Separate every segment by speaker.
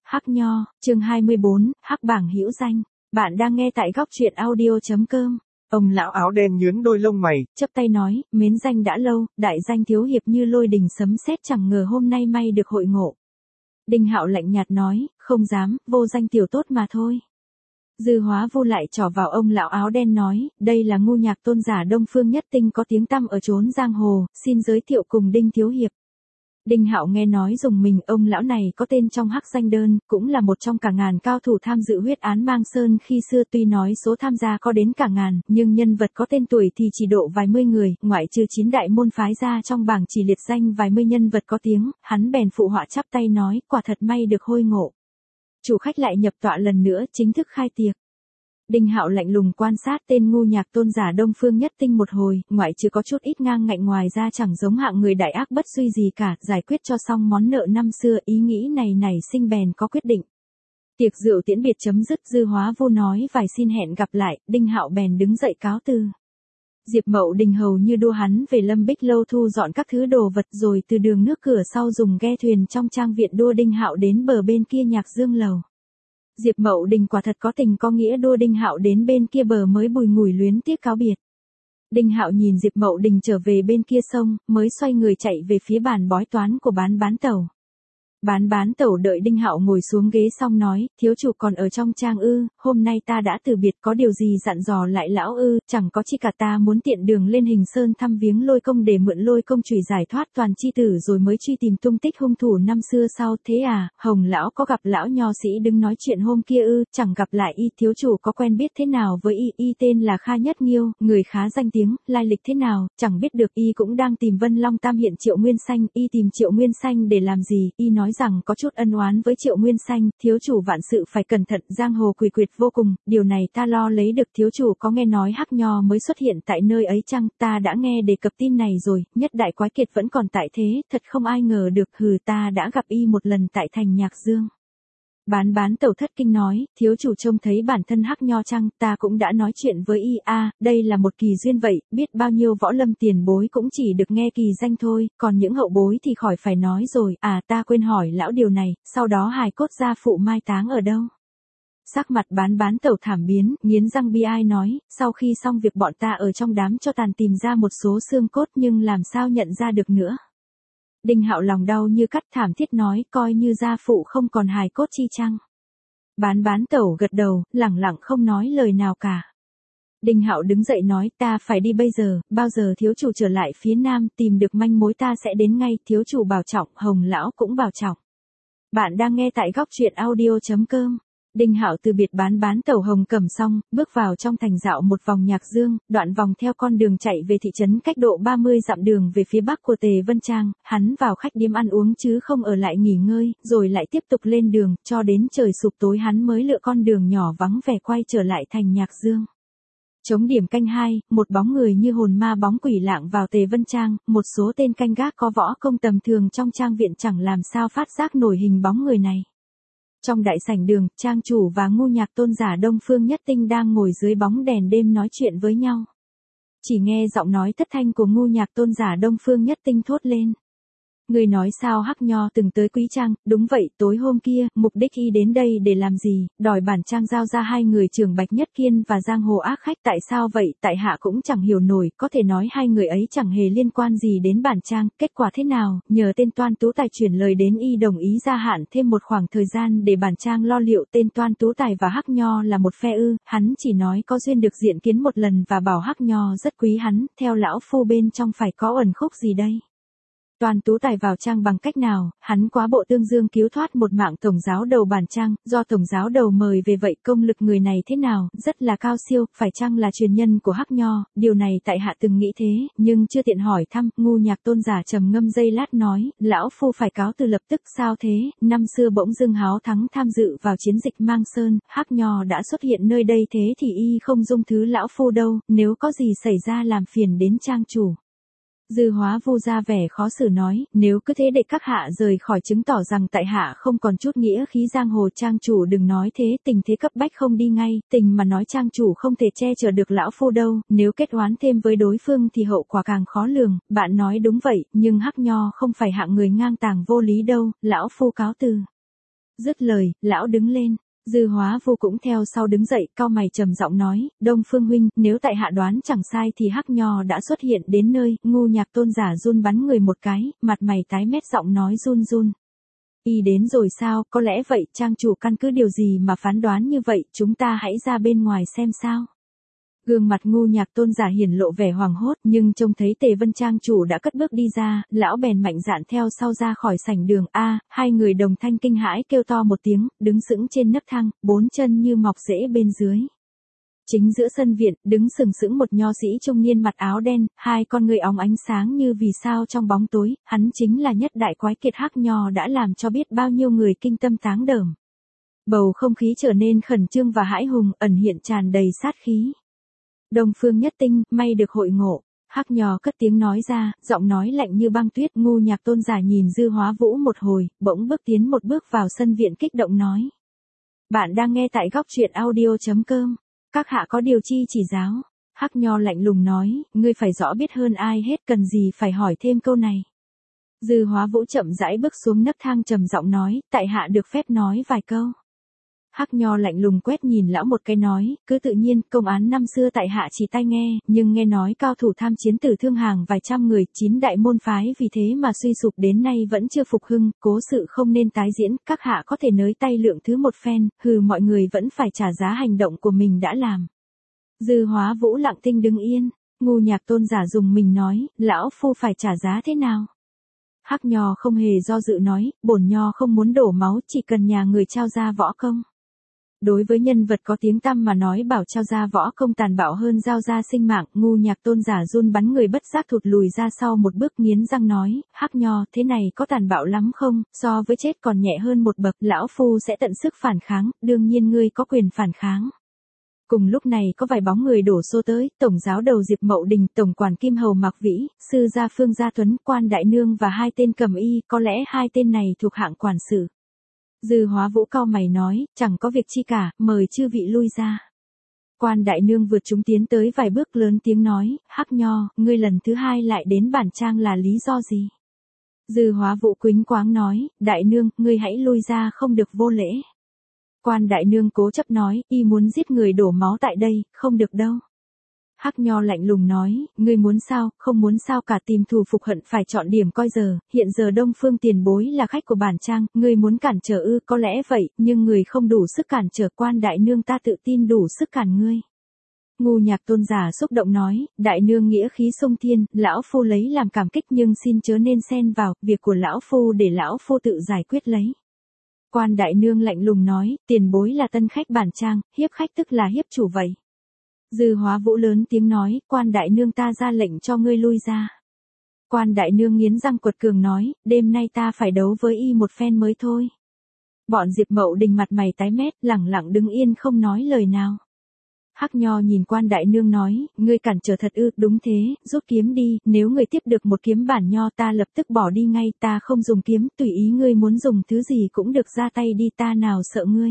Speaker 1: Hắc Nho, chương 24, Hắc bảng hữu danh. Bạn đang nghe tại góc truyện audio.com.
Speaker 2: Ông lão áo đen nhướng đôi lông mày,
Speaker 1: Chắp tay nói, mến danh đã lâu, đại danh thiếu hiệp như lôi đình sấm sét, chẳng ngờ hôm nay may được hội ngộ. Đinh Hạo lạnh nhạt nói, không dám, vô danh tiểu tốt mà thôi. Dư Hóa Vu lại trỏ vào ông lão áo đen nói, đây là Ngu Nhạc tôn giả Đông Phương Nhất Tinh có tiếng tăm ở chốn giang hồ, xin giới thiệu cùng Đinh thiếu hiệp. Đinh Hạo nghe nói dùng mình, ông lão này có tên trong hắc danh đơn, cũng là một trong cả ngàn cao thủ tham dự huyết án Mang Sơn khi xưa, tuy nói số tham gia có đến cả ngàn, nhưng nhân vật có tên tuổi thì chỉ độ vài mươi người, ngoại trừ 9 đại môn phái ra trong bảng chỉ liệt danh vài mươi nhân vật có tiếng, hắn bèn phụ họa chắp tay nói, quả thật may được hôi ngộ. Chủ khách lại nhập tọa lần nữa, chính thức khai tiệc. Đinh Hạo lạnh lùng quan sát tên Ngu Nhạc tôn giả Đông Phương Nhất Tinh một hồi, ngoại trừ có chút ít ngang ngạnh, ngoài ra chẳng giống hạng người đại ác bất suy gì cả, giải quyết cho xong món nợ năm xưa, ý nghĩ này nảy sinh bèn có quyết định. Tiệc rượu tiễn biệt chấm dứt, Dư Hóa Vu nói vài xin hẹn gặp lại, Đinh Hạo bèn đứng dậy cáo từ. Diệp Mậu Đình hầu như đua hắn về Lâm Bích lâu thu dọn các thứ đồ vật, rồi từ đường nước cửa sau dùng ghe thuyền trong trang viện đua Đinh Hạo đến bờ bên kia Nhạc Dương lầu. Diệp Mậu Đình quả thật có tình có nghĩa, đua Đinh Hạo đến bên kia bờ mới bùi ngùi luyến tiếc cáo biệt. Đinh Hạo nhìn Diệp Mậu Đình trở về bên kia sông, mới xoay người chạy về phía bàn bói toán của bán tẩu. Bán tẩu đợi Đinh Hạo ngồi xuống ghế xong nói, thiếu chủ còn ở trong trang ư, hôm nay ta đã từ biệt, có điều gì dặn dò lại lão ư? Chẳng có chi cả, ta muốn tiện đường lên Hình Sơn thăm viếng Lôi công để mượn Lôi công chùy giải thoát toàn chi tử rồi mới truy tìm tung tích hung thủ năm xưa sau. Thế à, Hồng lão có gặp lão nho sĩ đứng nói chuyện hôm kia ư? Chẳng gặp lại y, thiếu chủ có quen biết thế nào với y tên là Kha Nhất Nghiêu, người khá danh tiếng, lai lịch thế nào, chẳng biết được. Y cũng đang tìm Vân Long Tam hiện Triệu Nguyên Xanh, y tìm Triệu Nguyên Xanh để làm gì? Y nói rằng có chút ân oán với Triệu Nguyên Xanh, thiếu chủ vạn sự phải cẩn thận, giang hồ quỷ quyệt vô cùng, điều này ta lo lấy được. Thiếu chủ có nghe nói Hắc Nho mới xuất hiện tại nơi ấy chăng? Ta đã nghe đề cập tin này rồi, nhất đại quái kiệt vẫn còn tại thế, thật không ai ngờ được. Hừ, ta đã gặp y một lần tại thành Nhạc Dương. Bán tẩu thất kinh nói, thiếu chủ trông thấy bản thân Hắc Nho chăng? Ta cũng đã nói chuyện với y. Đây là một kỳ duyên vậy, biết bao nhiêu võ lâm tiền bối cũng chỉ được nghe kỳ danh thôi, còn những hậu bối thì khỏi phải nói rồi. Ta quên hỏi lão điều này, sau đó hài cốt gia phụ mai táng ở đâu? Sắc mặt bán tẩu thảm biến, nghiến răng bi ai nói, sau khi xong việc bọn ta ở trong đám cho tàn tìm ra một số xương cốt, nhưng làm sao nhận ra được nữa. Đinh Hạo lòng đau như cắt, thảm thiết nói, coi như gia phụ không còn hài cốt chi chăng? Bán tẩu gật đầu, lẳng lặng không nói lời nào cả. Đinh Hạo đứng dậy nói, ta phải đi bây giờ, bao giờ thiếu chủ trở lại phía nam tìm được manh mối ta sẽ đến ngay. Thiếu chủ bảo trọng, Hồng lão cũng bảo trọng. Bạn đang nghe tại góc truyện audio.com. Đinh Hạo từ biệt bán tẩu Hồng Cẩm xong, bước vào trong thành dạo một vòng Nhạc Dương, đoạn vòng theo con đường chạy về thị trấn cách độ 30 dặm đường về phía bắc của Tề Vân Trang, hắn vào khách điếm ăn uống chứ không ở lại nghỉ ngơi, rồi lại tiếp tục lên đường, cho đến trời sụp tối hắn mới lựa con đường nhỏ vắng vẻ quay trở lại thành Nhạc Dương. Chống điểm canh 2, một bóng người như hồn ma bóng quỷ lạng vào Tề Vân Trang, một số tên canh gác có võ công tầm thường trong trang viện chẳng làm sao phát giác nổi hình bóng người này. Trong đại sảnh đường, trang chủ và Ngu Nhạc tôn giả Đông Phương Nhất Tinh đang ngồi dưới bóng đèn đêm nói chuyện với nhau. Chỉ nghe giọng nói thất thanh của Ngu Nhạc tôn giả Đông Phương Nhất Tinh thốt lên. Người nói sao Hắc Nho từng tới Quý Trang? Đúng vậy, tối hôm kia, mục đích y đến đây để làm gì? Đòi bản trang giao ra hai người Trường Bạch Nhất Kiên và giang hồ ác khách. Tại sao vậy? Tại hạ cũng chẳng hiểu nổi, có thể nói hai người ấy chẳng hề liên quan gì đến bản trang, kết quả thế nào? Nhờ tên Toan Tú Tài chuyển lời đến, y đồng ý gia hạn thêm một khoảng thời gian để bản trang lo liệu. Tên Toan Tú Tài và Hắc Nho là một phe ư? Hắn chỉ nói có duyên được diện kiến một lần và bảo Hắc Nho rất quý hắn, theo lão phu bên trong phải có ẩn khúc gì đây? Toan Tú Tài vào trang bằng cách nào? Hắn quá bộ tương dương cứu thoát một mạng tổng giáo đầu bản trang, do tổng giáo đầu mời về vậy. Công lực người này thế nào? Rất là cao siêu, phải chăng là truyền nhân của Hắc Nho? Điều này tại hạ từng nghĩ thế, nhưng chưa tiện hỏi thăm. Ngu Nhạc tôn giả trầm ngâm giây lát nói, lão phu phải cáo từ lập tức. Sao thế? Năm xưa bỗng dưng háo thắng tham dự vào chiến dịch Mang Sơn, Hắc Nho đã xuất hiện nơi đây, thế thì y không dung thứ lão phu đâu, nếu có gì xảy ra làm phiền đến trang chủ. Dư Hóa Vu ra vẻ khó xử nói, nếu cứ thế để các hạ rời khỏi chứng tỏ rằng tại hạ không còn chút nghĩa khí giang hồ. Trang chủ đừng nói thế, tình thế cấp bách không đi ngay, tình mà nói trang chủ không thể che chở được lão phu đâu, nếu kết oán thêm với đối phương thì hậu quả càng khó lường. Bạn nói đúng vậy, nhưng Hắc Nho không phải hạng người ngang tàng vô lý đâu, lão phu cáo từ. Dứt lời, lão đứng lên. Dư Hóa Vô cũng theo sau đứng dậy, cau mày trầm giọng nói, Đông Phương huynh, nếu tại hạ đoán chẳng sai thì Hắc Nho đã xuất hiện đến nơi. Ngu Nhạc Tôn giả run bắn người một cái, mặt mày tái mét, giọng nói run run. Y đến rồi sao, có lẽ vậy, trang chủ căn cứ điều gì mà phán đoán như vậy, chúng ta hãy ra bên ngoài xem sao. Gương mặt Ngu Nhạc Tôn giả hiển lộ vẻ hoảng hốt, nhưng trông thấy Tề Vân trang chủ đã cất bước đi ra, lão bèn mạnh dạn theo sau ra khỏi sảnh đường. Hai người đồng thanh kinh hãi kêu to một tiếng, đứng sững trên nấc thang, bốn chân như mọc rễ bên dưới. Chính giữa sân viện, đứng sừng sững một nho sĩ trung niên mặt áo đen, hai con người óng ánh sáng như vì sao trong bóng tối, hắn chính là nhất đại quái kiệt Hắc Nho đã làm cho biết bao nhiêu người kinh tâm táng đờm. Bầu không khí trở nên khẩn trương và hãi hùng, ẩn hiện tràn đầy sát khí. Đông Phương Nhất Tinh, may được hội ngộ. Hắc Nho cất tiếng nói ra, giọng nói lạnh như băng tuyết. Ngu Nhạc Tôn giả nhìn Dư Hóa Vũ một hồi, bỗng bước tiến một bước vào sân viện kích động nói. Bạn đang nghe tại góc truyện audio.com. Các hạ có điều chi chỉ giáo. Hắc Nho lạnh lùng nói, ngươi phải rõ biết hơn ai hết, cần gì phải hỏi thêm câu này. Dư Hóa Vũ chậm rãi bước xuống nấc thang trầm giọng nói, tại hạ được phép nói vài câu. Hắc Nho lạnh lùng quét nhìn lão một cái nói, cứ tự nhiên, công án năm xưa tại hạ chỉ tai nghe, nhưng nghe nói cao thủ tham chiến tử thương hàng vài trăm người, 9 đại môn phái vì thế mà suy sụp đến nay vẫn chưa phục hưng, cố sự không nên tái diễn, các hạ có thể nới tay lượng thứ một phen, mọi người vẫn phải trả giá hành động của mình đã làm. Dư Hóa Vũ lặng thinh đứng yên, Ngu Nhạc Tôn giả dùng mình nói, lão phu phải trả giá thế nào? Hắc Nho không hề do dự nói, bổn Nho không muốn đổ máu, chỉ cần nhà người trao ra võ công. Đối với nhân vật có tiếng tăm mà nói bảo trao ra võ công tàn bạo hơn giao ra sinh mạng, Ngu Nhạc Tôn giả run bắn người bất giác thụt lùi ra sau một bước, nghiến răng nói, Hắc Nho, thế này có tàn bạo lắm không, so với chết còn nhẹ hơn một bậc, lão phu sẽ tận sức phản kháng, đương nhiên ngươi có quyền phản kháng. Cùng lúc này có vài bóng người đổ xô tới, tổng giáo đầu Diệp Mậu Đình, tổng quản Kim Hầu Mạc Vĩ, sư gia Phương Gia Tuấn, quan đại nương và hai tên cầm y, có lẽ hai tên này thuộc hạng quản sự. Dư Hóa Vũ cau mày nói, chẳng có việc chi cả, mời chư vị lui ra. Quan đại nương vượt chúng tiến tới vài bước lớn tiếng nói, Hắc Nho, ngươi lần thứ hai lại đến bản trang là lý do gì? Dư Hóa Vũ quýnh quáng nói, đại nương, ngươi hãy lui ra, không được vô lễ. Quan đại nương cố chấp nói, y muốn giết người đổ máu tại đây, không được đâu. Hắc Nho lạnh lùng nói, ngươi muốn sao, không muốn sao cả, tìm thù phục hận phải chọn điểm coi giờ, hiện giờ Đông Phương tiền bối là khách của bản trang, ngươi muốn cản trở ư, có lẽ vậy, nhưng người không đủ sức cản trở, quan đại nương ta tự tin đủ sức cản ngươi. Ngu Nhạc Tôn giả xúc động nói, đại nương nghĩa khí sông thiên, lão phu lấy làm cảm kích nhưng xin chớ nên xen vào, việc của lão phu để lão phu tự giải quyết lấy. Quan đại nương lạnh lùng nói, tiền bối là tân khách bản trang, hiếp khách tức là hiếp chủ vậy. Dư Hóa Vũ lớn tiếng nói, quan đại nương ta ra lệnh cho ngươi lui ra. Quan đại nương nghiến răng quật cường nói, đêm nay ta phải đấu với y một phen mới thôi. Bọn Diệp Mậu Đình mặt mày tái mét, lẳng lặng đứng yên không nói lời nào. Hắc Nho nhìn quan đại nương nói, ngươi cản trở thật ư, đúng thế, rút kiếm đi, nếu ngươi tiếp được một kiếm bản Nho ta lập tức bỏ đi ngay, ta không dùng kiếm, tùy ý ngươi muốn dùng thứ gì cũng được, ra tay đi, ta nào sợ ngươi.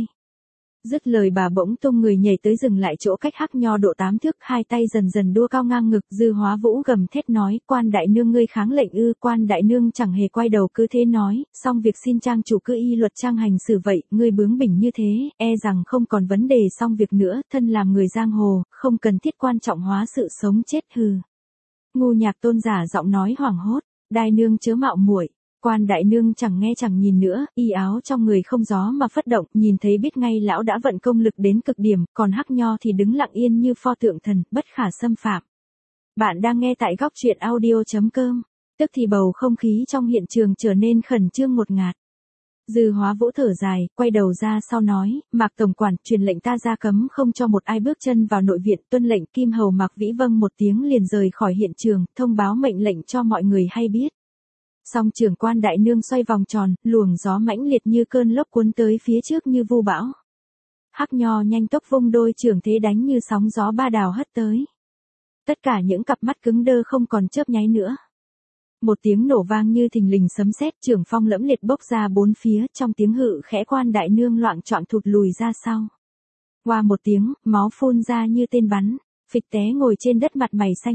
Speaker 1: Dứt lời bà bỗng tung người nhảy tới dừng lại chỗ cách Hắc Nho độ 8 thước, hai tay dần dần đua cao ngang ngực. Dư Hóa Vũ gầm thét nói, quan đại nương ngươi kháng lệnh ư? Quan đại nương chẳng hề quay đầu cứ thế nói, xong việc xin trang chủ cứ y luật trang hành xử vậy, ngươi bướng bỉnh như thế, e rằng không còn vấn đề xong việc nữa, thân làm người giang hồ, không cần thiết quan trọng hóa sự sống chết hừ. Ngu Nhạc Tôn giả giọng nói hoảng hốt, đại nương chớ mạo muội. Quan đại nương chẳng nghe chẳng nhìn nữa, y áo trong người không gió mà phất động, nhìn thấy biết ngay lão đã vận công lực đến cực điểm, còn Hắc Nho thì đứng lặng yên như pho tượng thần, bất khả xâm phạm. Bạn đang nghe tại góc truyện audio.com, tức thì bầu không khí trong hiện trường trở nên khẩn trương ngột ngạt. Dư Hóa Vũ thở dài, quay đầu ra sau nói, Mạc tổng quản, truyền lệnh ta ra cấm không cho một ai bước chân vào nội viện, tuân lệnh. Kim Hầu Mạc Vĩ vâng một tiếng liền rời khỏi hiện trường, thông báo mệnh lệnh cho mọi người hay biết. Song trưởng quan đại nương xoay vòng tròn, luồng gió mãnh liệt như cơn lốc cuốn tới phía trước như vu bão. Hắc Nho nhanh tốc vung đôi trưởng thế đánh như sóng gió ba đào hất tới. Tất cả những cặp mắt cứng đơ không còn chớp nháy nữa. Một tiếng nổ vang như thình lình sấm sét, trưởng phong lẫm liệt bốc ra bốn phía, trong tiếng hự khẽ quan đại nương loạng choạng thụt lùi ra sau. Qua một tiếng, máu phun ra như tên bắn, phịch té ngồi trên đất mặt mày xanh mét.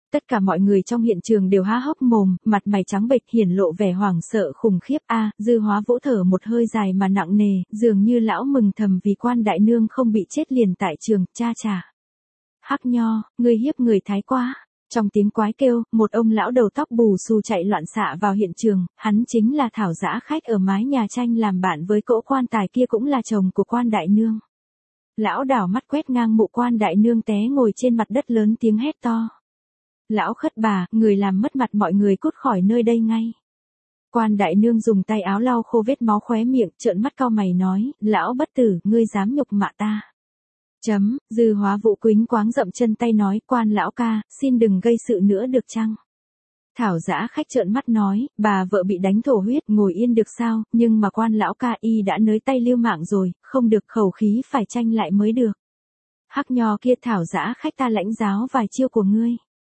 Speaker 1: Tất cả mọi người trong hiện trường đều há hốc mồm, mặt mày trắng bệch hiển lộ vẻ hoảng sợ khủng khiếp. Dư Hóa Vũ thở một hơi dài mà nặng nề, dường như lão mừng thầm vì quan đại nương không bị chết liền tại trường, cha chà. Hắc Nho, ngươi hiếp người thái quá. Trong tiếng quái kêu, một ông lão đầu tóc bù xù chạy loạn xạ vào hiện trường, hắn chính là Thảo Dã Khách ở mái nhà tranh làm bạn với cỗ quan tài kia, cũng là chồng của quan đại nương. Lão đảo mắt quét ngang mộ quan đại nương té ngồi trên mặt đất, lớn tiếng hét to. Lão khất bà, người làm mất mặt mọi người, cút khỏi nơi đây ngay. Quan đại nương dùng tay áo lau khô vết máu khóe miệng, trợn mắt cau mày nói, lão bất tử, ngươi dám nhục mạ ta. Dư Hóa Vũ quýnh quáng dậm chân tay nói, quan lão ca, xin đừng gây sự nữa được chăng? Thảo Dã Khách trợn mắt nói, bà vợ bị đánh thổ huyết, ngồi yên được sao, nhưng mà quan lão ca y đã nới tay lưu mạng rồi, không được, khẩu khí phải tranh lại mới được. Hắc Nho kia, Thảo Dã Khách ta lãnh giáo vài chiêu của ngươi.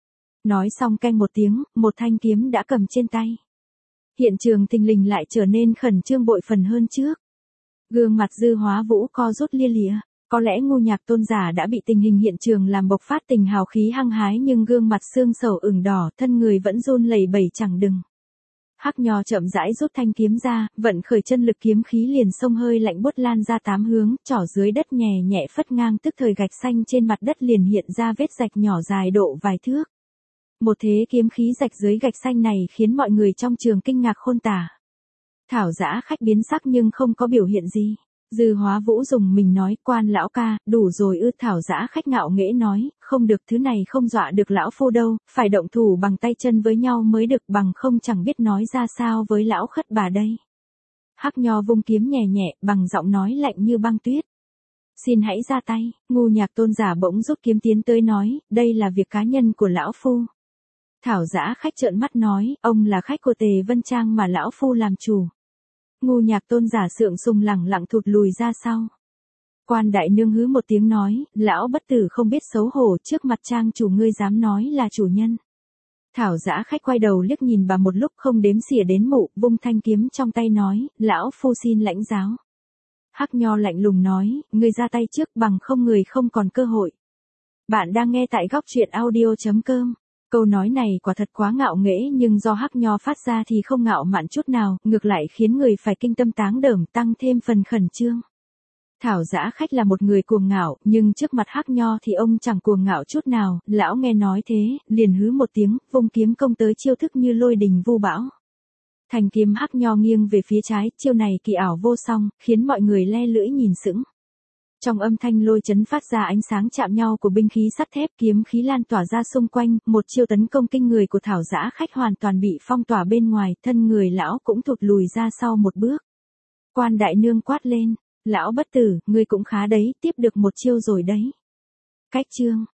Speaker 1: Nói xong canh một tiếng, một thanh kiếm đã cầm trên tay. Hiện trường thình lình lại trở nên khẩn trương bội phần hơn trước. Gương mặt Dư Hóa Vũ co rút lia lịa. Có lẽ Ngu Nhạc Tôn giả đã bị tình hình hiện trường làm bộc phát tình hào khí hăng hái, nhưng gương mặt xương sầu ửng đỏ, thân người vẫn run lẩy bẩy chẳng đừng. Hắc Nho chậm rãi rút thanh kiếm ra, vận khởi chân lực, kiếm khí liền xông hơi lạnh buốt lan ra tám hướng, trỏ dưới đất nhẹ nhẹ phất ngang, tức thời gạch xanh trên mặt đất liền hiện ra vết rạch nhỏ dài độ vài thước. Một thế kiếm khí rạch dưới gạch xanh này khiến mọi người trong trường kinh ngạc khôn tả. Thảo Dã Khách biến sắc nhưng không có biểu hiện gì. Dư Hóa Vũ dùng mình nói, quan lão ca, đủ rồi ư? Thảo Dã Khách ngạo nghễ nói, không được, thứ này không dọa được lão phu đâu, phải động thủ bằng tay chân với nhau mới được, bằng không chẳng biết nói ra sao với lão khất bà đây. Hắc Nho vung kiếm nhẹ nhẹ, bằng giọng nói lạnh như băng tuyết. Xin hãy ra tay. Ngu Nhạc Tôn giả bỗng rút kiếm tiến tới nói, đây là việc cá nhân của lão phu. Thảo Dã Khách trợn mắt nói, ông là khách của Tề Vân Trang mà lão phu làm chủ. Ngu Nhạc Tôn giả sượng sùng lẳng lặng thụt lùi ra sau. Quan đại nương hứ một tiếng nói, lão bất tử không biết xấu hổ, trước mặt trang chủ ngươi dám nói là chủ nhân. Thảo Dã Khách quay đầu liếc nhìn bà một lúc không đếm xỉa đến mụ, vung thanh kiếm trong tay nói, lão phu xin lãnh giáo. Hắc Nho lạnh lùng nói, ngươi ra tay trước, bằng không người không còn cơ hội. Bạn đang nghe tại góc truyện audio.com. Câu nói này quả thật quá ngạo nghễ, nhưng do Hắc Nho phát ra thì không ngạo mạn chút nào, ngược lại khiến người phải kinh tâm táng đởm, tăng thêm phần khẩn trương. Thảo Dã Khách là một người cuồng ngạo, nhưng trước mặt Hắc Nho thì ông chẳng cuồng ngạo chút nào. Lão nghe nói thế, liền hứ một tiếng, vung kiếm công tới, chiêu thức như lôi đình vu bão. Thành kiếm Hắc Nho nghiêng về phía trái, chiêu này kỳ ảo vô song, khiến mọi người le lưỡi nhìn sững. Trong âm thanh lôi chấn phát ra ánh sáng chạm nhau của binh khí sắt thép, kiếm khí lan tỏa ra xung quanh, một chiêu tấn công kinh người của Thảo Dã Khách hoàn toàn bị phong tỏa bên ngoài, thân người lão cũng thụt lùi ra sau một bước. Quan đại nương quát lên, lão bất tử, ngươi cũng khá đấy, tiếp được một chiêu rồi đấy. Cách chương